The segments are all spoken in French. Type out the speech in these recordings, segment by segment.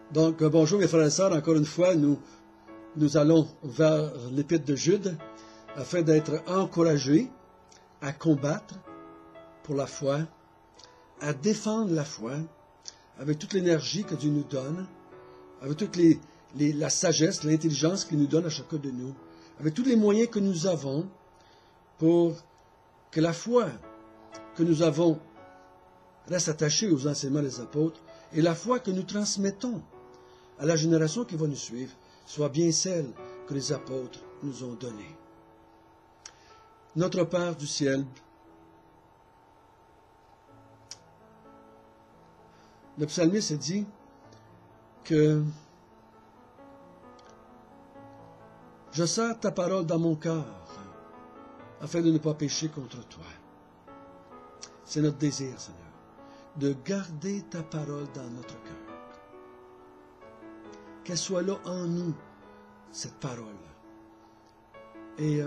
Donc, bonjour mes frères et sœurs, encore une fois, nous allons vers l'épître de Jude afin d'être encouragés à combattre pour la foi, à défendre la foi avec toute l'énergie que Dieu nous donne, avec toute la sagesse, l'intelligence qu'il nous donne à chacun de nous, avec tous les moyens que nous avons pour que la foi que nous avons reste attachée aux enseignements des apôtres et la foi que nous transmettons à la génération qui va nous suivre soit bien celle que les apôtres nous ont donnée. Notre Père du ciel, le psalmiste dit que je serre ta parole dans mon cœur afin de ne pas pécher contre toi. C'est notre désir, Seigneur, de garder ta parole dans notre cœur. Qu'elle soit là en nous, cette parole. Et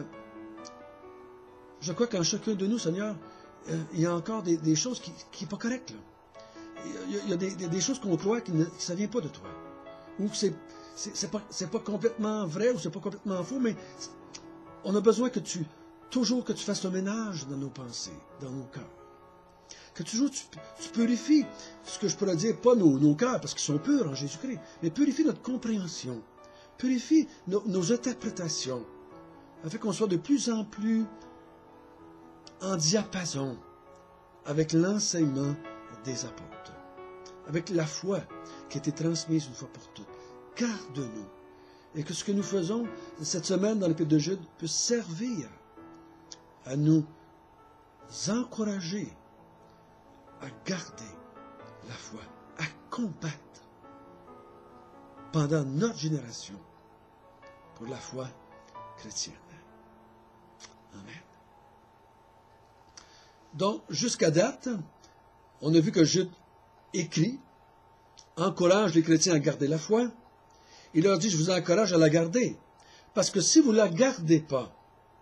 je crois qu'en chacun de nous, Seigneur, il y a encore des choses qui ne sont pas correctes. Là. Il y a des choses qu'on croit que ça ne vient pas de toi. Ou que c'est pas complètement vrai, ou c'est pas complètement faux, mais on a besoin que tu fasses le ménage dans nos pensées, dans nos cœurs. Que toujours tu purifies ce que je pourrais dire, pas nos cœurs, parce qu'ils sont purs en Jésus-Christ, mais purifie notre compréhension, purifie nos interprétations, afin qu'on soit de plus en plus en diapason avec l'enseignement des apôtres, avec la foi qui a été transmise une fois pour toutes. Garde-nous, et que ce que nous faisons cette semaine dans l'Épître de Jude puisse servir à nous encourager à garder la foi, à combattre pendant notre génération pour la foi chrétienne. Amen. Donc, jusqu'à date, on a vu que Jude écrit, encourage les chrétiens à garder la foi. Il leur dit, je vous encourage à la garder. Parce que si vous ne la gardez pas,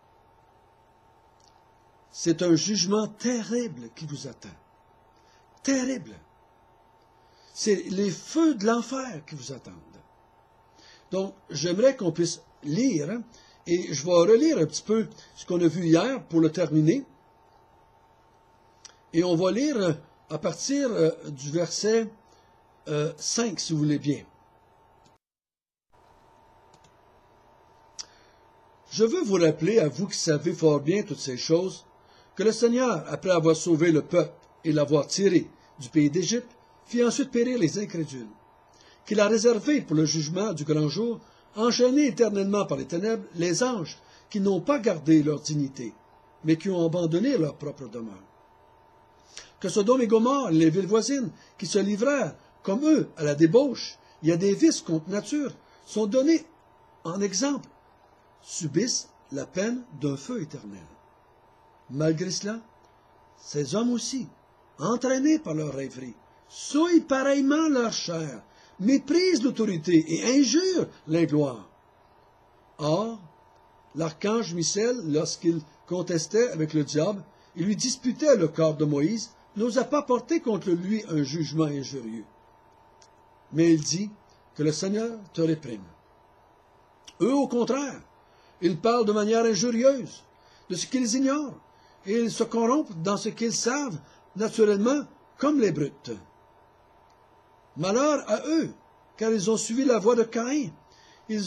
c'est un jugement terrible qui vous attend. Terrible. C'est les feux de l'enfer qui vous attendent. Donc, j'aimerais qu'on puisse lire, et je vais relire un petit peu ce qu'on a vu hier pour le terminer. Et on va lire à partir du verset 5, si vous voulez bien. Je veux vous rappeler, à vous qui savez fort bien toutes ces choses, que le Seigneur, après avoir sauvé le peuple et l'avoir tiré du pays d'Égypte, fit ensuite périr les incrédules, qu'il a réservé pour le jugement du grand jour, enchaînés éternellement par les ténèbres, les anges qui n'ont pas gardé leur dignité, mais qui ont abandonné leur propre demeure. Que Sodome et Gomorrhe, les villes voisines, qui se livrèrent, comme eux, à la débauche, il y a des vices contre nature, sont donnés en exemple, subissent la peine d'un feu éternel. Malgré cela, ces hommes aussi, entraînés par leur rêverie, souillent pareillement leur chair, méprisent l'autorité et injurent la gloire. Or, l'archange Michel, lorsqu'il contestait avec le diable et lui disputait le corps de Moïse, n'osa pas porter contre lui un jugement injurieux. Mais il dit que le Seigneur te réprime. Eux, au contraire, ils parlent de manière injurieuse de ce qu'ils ignorent, et ils se corrompent dans ce qu'ils savent, naturellement, comme les brutes. Malheur à eux, car ils ont suivi la voie de Caïn. Ils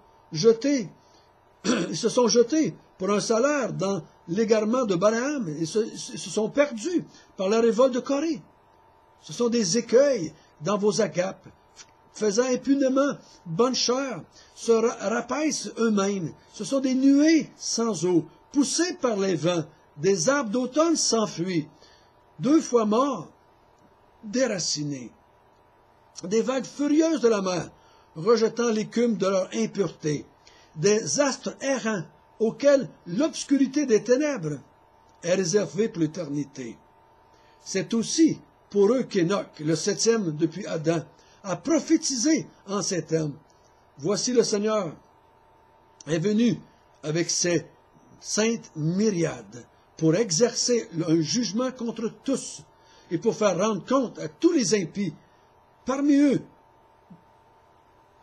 se sont jetés pour un salaire dans l'égarement de Balaam, et se sont perdus par la révolte de Corée. Ce sont des écueils dans vos agapes, faisant impunément bonne chère, se rapaissent eux-mêmes. Ce sont des nuées sans eau, poussés par les vents, des arbres d'automne s'enfuient, 2 fois morts, déracinés. Des vagues furieuses de la mer, rejetant l'écume de leur impureté. Des astres errants, auxquels l'obscurité des ténèbres est réservée pour l'éternité. C'est aussi pour eux qu'Enoch, le 7e depuis Adam, a prophétisé en ces termes. Voici le Seigneur est venu avec ses saintes myriades pour exercer un jugement contre tous et pour faire rendre compte à tous les impies parmi eux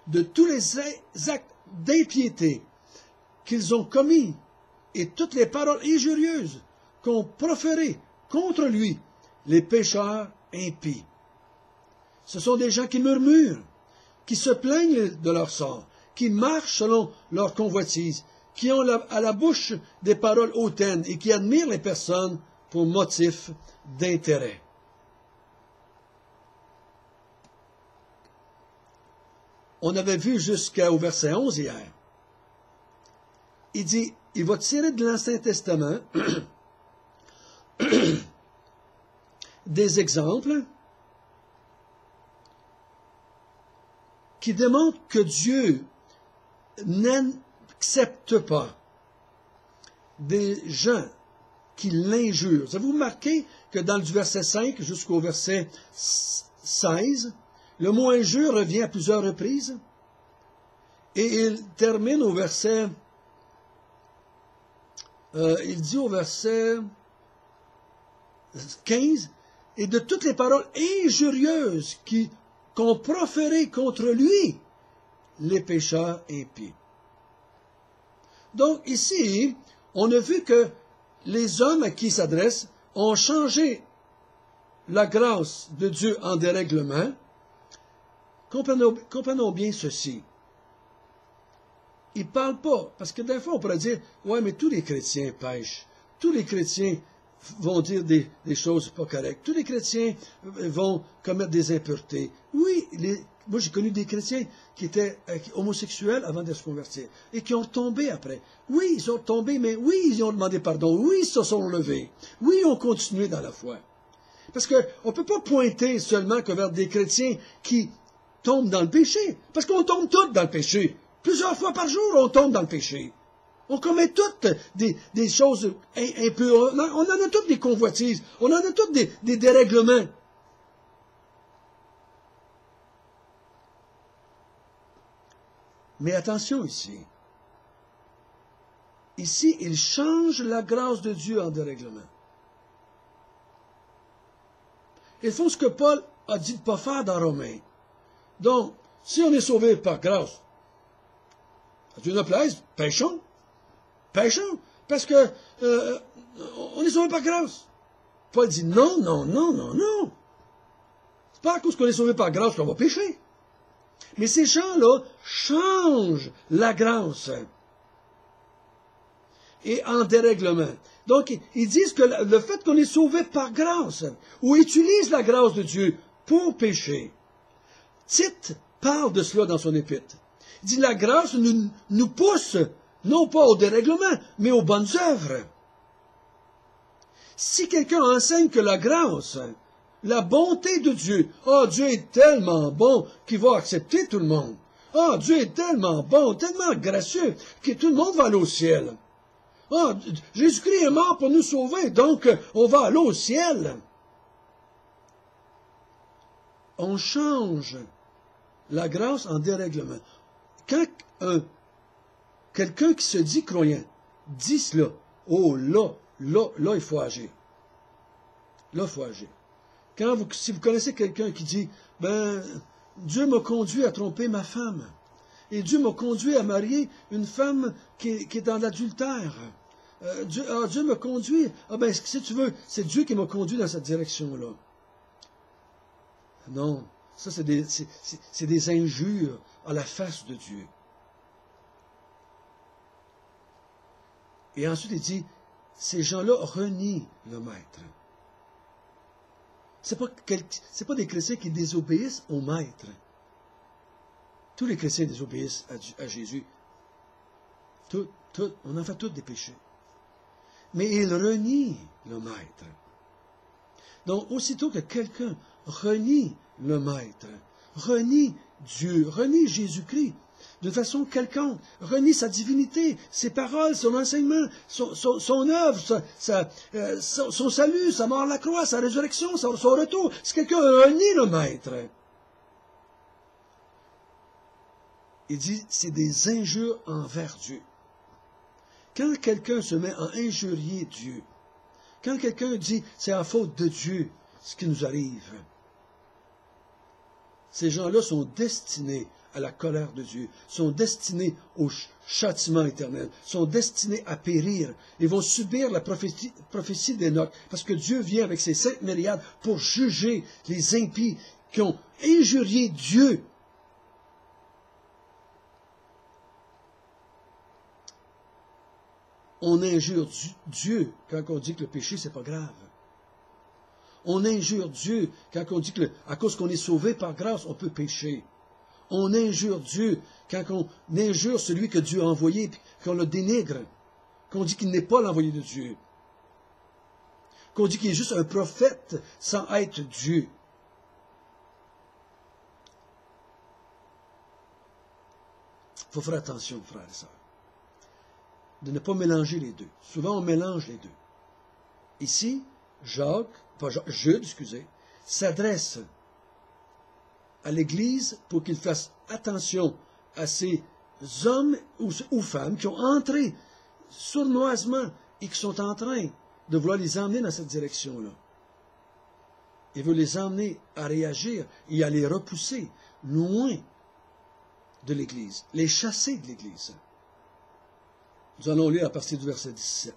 de tous les actes d'impiété qu'ils ont commis et toutes les paroles injurieuses qu'ont proférées contre lui les pécheurs impies. Ce sont des gens qui murmurent, qui se plaignent de leur sort, qui marchent selon leur convoitise, qui ont à la bouche des paroles hautaines et qui admirent les personnes pour motif d'intérêt. On avait vu jusqu'au verset 11 hier. Il dit, il va tirer de l'Ancien Testament des exemples qui démontrent que Dieu n'accepte pas des gens qui l'injurent. Avez-vous remarqué que dans le verset 5 jusqu'au verset 16, le mot injure revient à plusieurs reprises? Et il termine au verset... il dit au verset 15, « Et de toutes les paroles injurieuses qu'ont proférées contre lui les pécheurs impies. » Donc ici, on a vu que les hommes à qui il s'adresse ont changé la grâce de Dieu en dérèglement. Comprenons bien ceci. Il ne parle pas, parce que des fois on pourrait dire, ouais, mais tous les chrétiens pêchent, tous les chrétiens vont dire des choses pas correctes, tous les chrétiens vont commettre des impuretés. Oui, moi j'ai connu des chrétiens qui étaient homosexuels avant de se convertir, et qui ont tombé après. Oui, ils ont tombé, mais oui, ils ont demandé pardon, oui, ils se sont levés, oui, ils ont continué dans la foi. Parce qu'on ne peut pas pointer seulement que vers des chrétiens qui tombent dans le péché, parce qu'on tombe tous dans le péché. Plusieurs fois par jour, on tombe dans le péché. On commet toutes des choses impures. On en a toutes des convoitises. On en a toutes des dérèglements. Mais attention ici. Ici, il change la grâce de Dieu en dérèglement. Ils font ce que Paul a dit de ne pas faire dans Romains. Donc, si on est sauvé par grâce, Dieu nous plaise, péchons. Péchons. Parce que on est sauvé par grâce. Paul dit non, non, non, non, non. C'est pas à cause qu'on est sauvé par grâce qu'on va pécher. Mais ces gens-là changent la grâce. Et en dérèglement. Donc, ils disent que le fait qu'on est sauvé par grâce, ou utilise la grâce de Dieu pour pécher. Tite parle de cela dans son épître. Il dit la grâce nous pousse, non pas au dérèglement, mais aux bonnes œuvres. Si quelqu'un enseigne que la grâce, la bonté de Dieu, Dieu est tellement bon qu'il va accepter tout le monde. Dieu est tellement bon, tellement gracieux, que tout le monde va aller au ciel. Jésus-Christ est mort pour nous sauver, donc on va aller au ciel. On change la grâce en dérèglement. Quand quelqu'un qui se dit croyant dit cela, là, il faut agir. Là, il faut agir. Si vous connaissez quelqu'un qui dit, Dieu m'a conduit à tromper ma femme, et Dieu m'a conduit à marier une femme qui est dans l'adultère. Dieu m'a conduit, si tu veux, c'est Dieu qui m'a conduit dans cette direction-là. Non, ça c'est des injures à la face de Dieu. Et ensuite il dit, ces gens-là renient le maître. C'est pas des chrétiens qui désobéissent au maître. Tous les chrétiens désobéissent à Jésus. On en fait tous des péchés. Mais ils renient le maître. Donc, aussitôt que quelqu'un renie le maître, renie Dieu, renie Jésus-Christ, de façon quelconque, renie sa divinité, ses paroles, son enseignement, son œuvre, son salut, sa mort à la croix, sa résurrection, son retour, si quelqu'un renie le maître, il dit, c'est des injures envers Dieu. Quand quelqu'un se met à injurier Dieu, quand quelqu'un dit c'est à faute de Dieu ce qui nous arrive, ces gens-là sont destinés à la colère de Dieu, sont destinés au châtiment éternel, sont destinés à périr et vont subir la prophétie d'Enoch, parce que Dieu vient avec ses 5 myriades pour juger les impies qui ont injurié Dieu. On injure Dieu quand on dit que le péché, c'est pas grave. On injure Dieu quand on dit qu'à cause qu'on est sauvé par grâce, on peut pécher. On injure Dieu quand on injure celui que Dieu a envoyé, qu'on le dénigre, qu'on dit qu'il n'est pas l'envoyé de Dieu, qu'on dit qu'il est juste un prophète sans être Dieu. Il faut faire attention, frères et sœurs, de ne pas mélanger les deux. Souvent, on mélange les deux. Ici, Jude, s'adresse à l'Église pour qu'il fasse attention à ces hommes ou femmes qui ont entré sournoisement et qui sont en train de vouloir les emmener dans cette direction-là. Il veut les emmener à réagir et à les repousser loin de l'Église, les chasser de l'Église. Nous allons lire à partir du verset 17.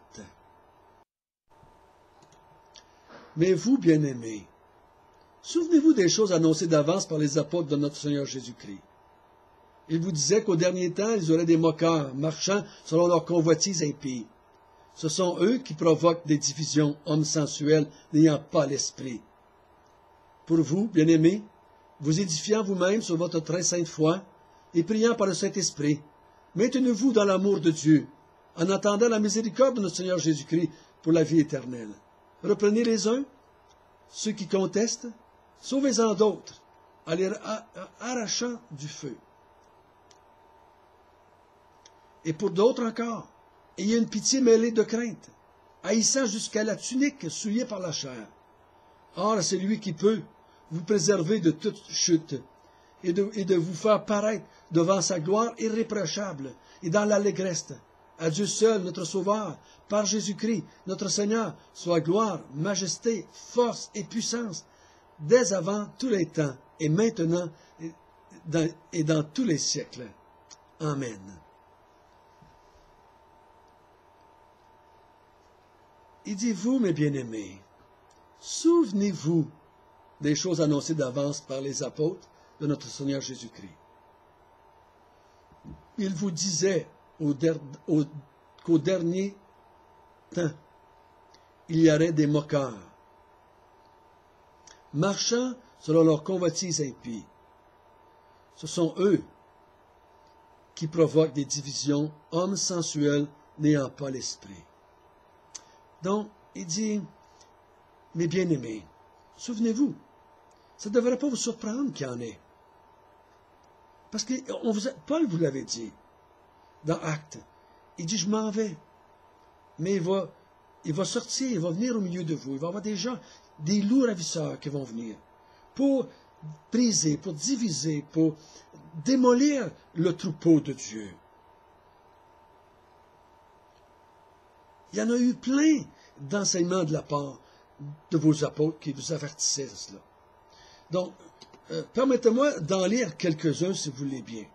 Mais vous, bien-aimés, souvenez-vous des choses annoncées d'avance par les apôtres de notre Seigneur Jésus-Christ. Ils vous disaient qu'au dernier temps, ils auraient des moqueurs, marchant selon leur convoitise impie. Ce sont eux qui provoquent des divisions, hommes sensuels, n'ayant pas l'esprit. Pour vous, bien-aimés, vous édifiant vous-même sur votre très sainte foi, et priant par le Saint-Esprit, maintenez-vous dans l'amour de Dieu, en attendant la miséricorde de notre Seigneur Jésus-Christ pour la vie éternelle. Reprenez les uns, ceux qui contestent, sauvez-en d'autres, en les arrachant du feu. Et pour d'autres encore, ayez une pitié mêlée de crainte, haïssant jusqu'à la tunique souillée par la chair. Or, c'est lui qui peut vous préserver de toute chute, et de vous faire paraître devant sa gloire irréprochable, et dans l'allégresse. À Dieu seul, notre Sauveur, par Jésus-Christ, notre Seigneur, soit gloire, majesté, force et puissance, dès avant tous les temps, et maintenant, et dans tous les siècles. Amen. Il dit, vous, mes bien-aimés, souvenez-vous des choses annoncées d'avance par les apôtres de notre Seigneur Jésus-Christ. Il vous disait qu'au dernier temps, il y aurait des moqueurs, marchant selon leur convoitise impie. Ce sont eux qui provoquent des divisions, hommes sensuels n'ayant pas l'esprit. Donc, il dit, mes bien-aimés, souvenez-vous, ça ne devrait pas vous surprendre qu'il y en ait. Parce que Paul vous l'avait dit, dans Actes, il dit, je m'en vais, mais il va sortir, il va venir au milieu de vous, il va y avoir des gens, des loups ravisseurs qui vont venir, pour briser, pour diviser, pour démolir le troupeau de Dieu. Il y en a eu plein d'enseignements de la part de vos apôtres qui vous avertissaient de cela. Donc, permettez-moi d'en lire quelques-uns si vous voulez bien.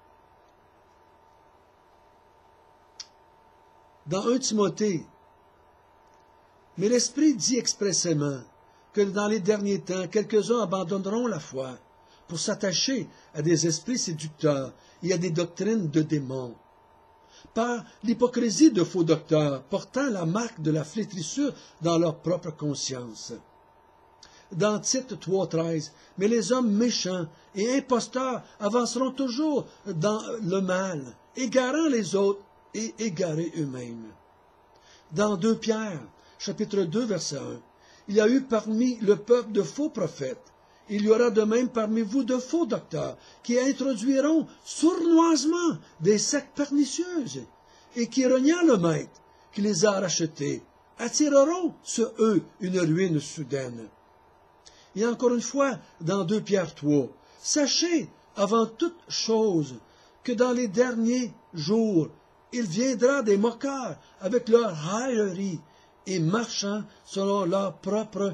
Dans 1 Timothée, mais l'Esprit dit expressément que dans les derniers temps, quelques-uns abandonneront la foi pour s'attacher à des esprits séducteurs et à des doctrines de démons, par l'hypocrisie de faux docteurs portant la marque de la flétrissure dans leur propre conscience. Dans Tite 3,13, mais les hommes méchants et imposteurs avanceront toujours dans le mal, égarant les autres et égarés eux-mêmes. Dans 2 Pierre, chapitre 2, verset 1, il y a eu parmi le peuple de faux prophètes. Il y aura de même parmi vous de faux docteurs qui introduiront sournoisement des sectes pernicieuses et qui, reniant le maître qui les a rachetés, attireront sur eux une ruine soudaine. Et encore une fois, dans 2 Pierre 3, sachez avant toute chose que dans les derniers jours, il viendra des moqueurs avec leur raillerie et marchant selon leur propre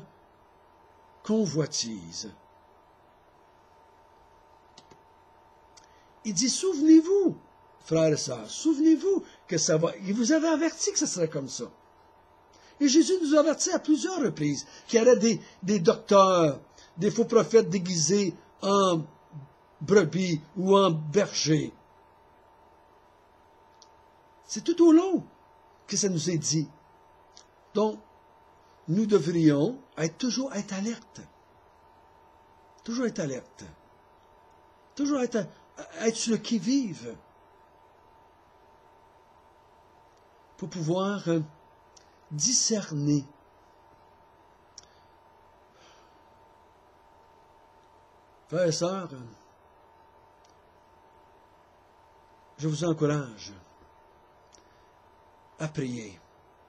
convoitise. il dit, souvenez-vous, frères et sœurs, souvenez-vous que ça va. Il vous avait averti que ce serait comme ça. Et Jésus nous a averti à plusieurs reprises qu'il y aurait des docteurs, des faux prophètes déguisés en brebis ou en bergers. C'est tout au long que ça nous est dit. Donc, nous devrions toujours être alertes. Toujours être alertes. Toujours être sur le qui-vive. Pour pouvoir discerner. Frères et sœurs, je vous encourage à prier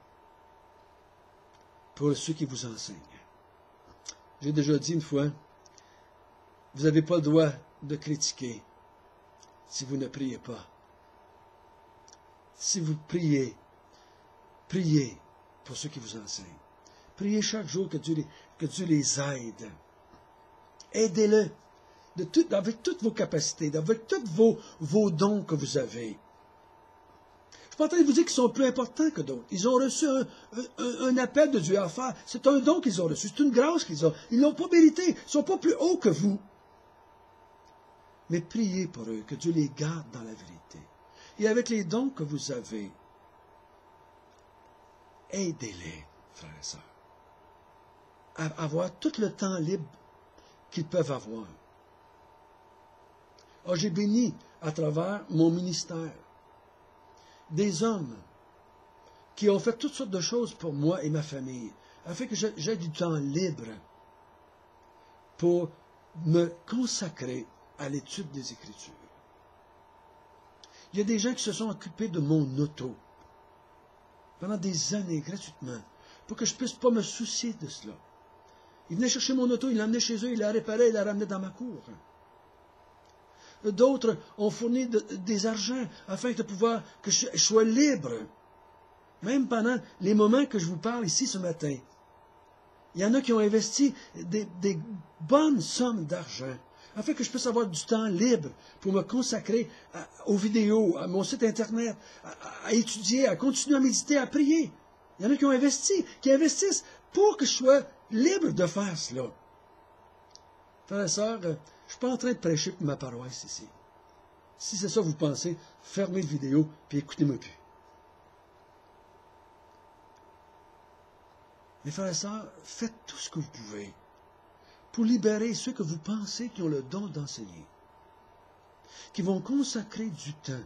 pour ceux qui vous enseignent. J'ai déjà dit une fois, vous n'avez pas le droit de critiquer si vous ne priez pas. Si vous priez, priez pour ceux qui vous enseignent. Priez chaque jour que Dieu les aide. Aidez-le avec toutes vos capacités, avec tous vos dons que vous avez. Je ne suis pas en train de vous dire qu'ils sont plus importants que d'autres. Ils ont reçu un appel de Dieu à faire. C'est un don qu'ils ont reçu. C'est une grâce qu'ils ont. Ils ne l'ont pas mérité. Ils ne sont pas plus hauts que vous. Mais priez pour eux, que Dieu les garde dans la vérité. Et avec les dons que vous avez, aidez-les, frères et sœurs, à avoir tout le temps libre qu'ils peuvent avoir. Alors, j'ai béni à travers mon ministère des hommes qui ont fait toutes sortes de choses pour moi et ma famille, afin que j'ai du temps libre pour me consacrer à l'étude des Écritures. Il y a des gens qui se sont occupés de mon auto pendant des années, gratuitement, pour que je ne puisse pas me soucier de cela. Ils venaient chercher mon auto, ils l'emmenaient chez eux, ils la réparaient, ils la ramenaient dans ma cour. D'autres ont fourni des argents afin de pouvoir que je sois libre. Même pendant les moments que je vous parle ici ce matin. Il y en a qui ont investi des bonnes sommes d'argent afin que je puisse avoir du temps libre pour me consacrer aux vidéos, à mon site Internet, à étudier, à continuer à méditer, à prier. Il y en a qui ont investi, qui investissent pour que je sois libre de faire cela. Frères et sœurs, je ne suis pas en train de prêcher pour ma paroisse ici. Si c'est ça que vous pensez, fermez la vidéo et écoutez-moi plus. Mais frères et sœurs, faites tout ce que vous pouvez pour libérer ceux que vous pensez qui ont le don d'enseigner, qui vont consacrer du temps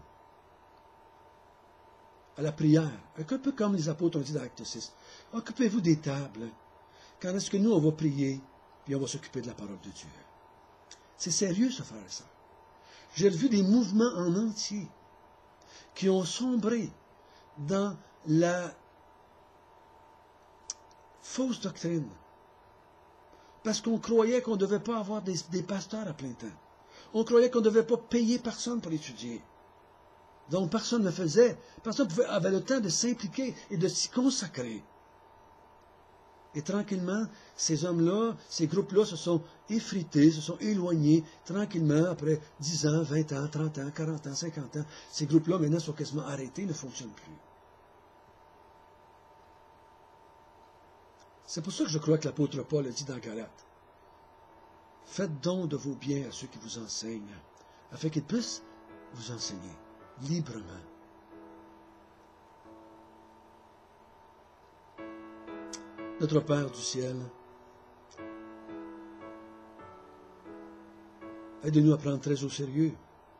à la prière, un peu comme les apôtres ont dit dans Acte 6. Occupez-vous des tables, quand est-ce que nous, on va prier, puis on va s'occuper de la parole de Dieu. C'est sérieux, ça, frère et sœur. J'ai vu des mouvements en entier qui ont sombré dans la fausse doctrine. Parce qu'on croyait qu'on ne devait pas avoir des pasteurs à plein temps. On croyait qu'on ne devait pas payer personne pour étudier. Donc personne ne faisait. Personne avait le temps de s'impliquer et de s'y consacrer. Et tranquillement, ces hommes-là, ces groupes-là se sont effrités, se sont éloignés, tranquillement, après 10 ans, 20 ans, 30 ans, 40 ans, 50 ans. Ces groupes-là, maintenant, sont quasiment arrêtés, ne fonctionnent plus. C'est pour ça que je crois que l'apôtre Paul a dit dans Galates, faites don de vos biens à ceux qui vous enseignent, afin qu'ils puissent vous enseigner librement. Notre Père du ciel, aide-nous à prendre très au sérieux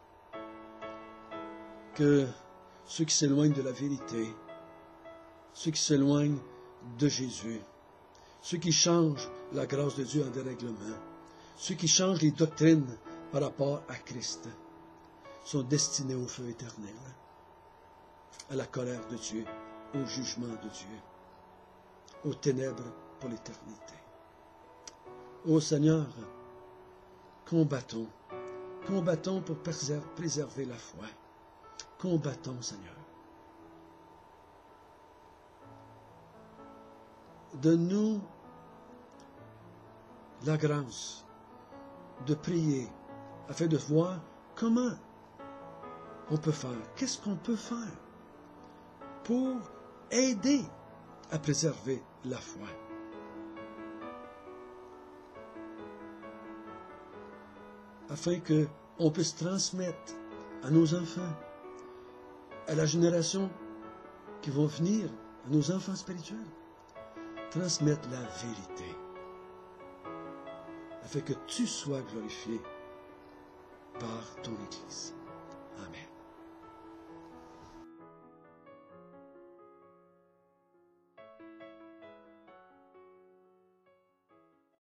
que ceux qui s'éloignent de la vérité, ceux qui s'éloignent de Jésus, ceux qui changent la grâce de Dieu en dérèglement, ceux qui changent les doctrines par rapport à Christ, sont destinés au feu éternel, à la colère de Dieu, au jugement de Dieu, aux ténèbres pour l'éternité. Ô Seigneur, combattons pour préserver la foi. Combattons, Seigneur. Donne-nous la grâce de prier afin de voir comment on peut faire? Qu'est-ce qu'on peut faire pour aider à préserver la foi? Afin qu'on puisse transmettre à nos enfants, à la génération qui va venir, à nos enfants spirituels, transmettre la vérité, afin que tu sois glorifié par ton Église. Amen.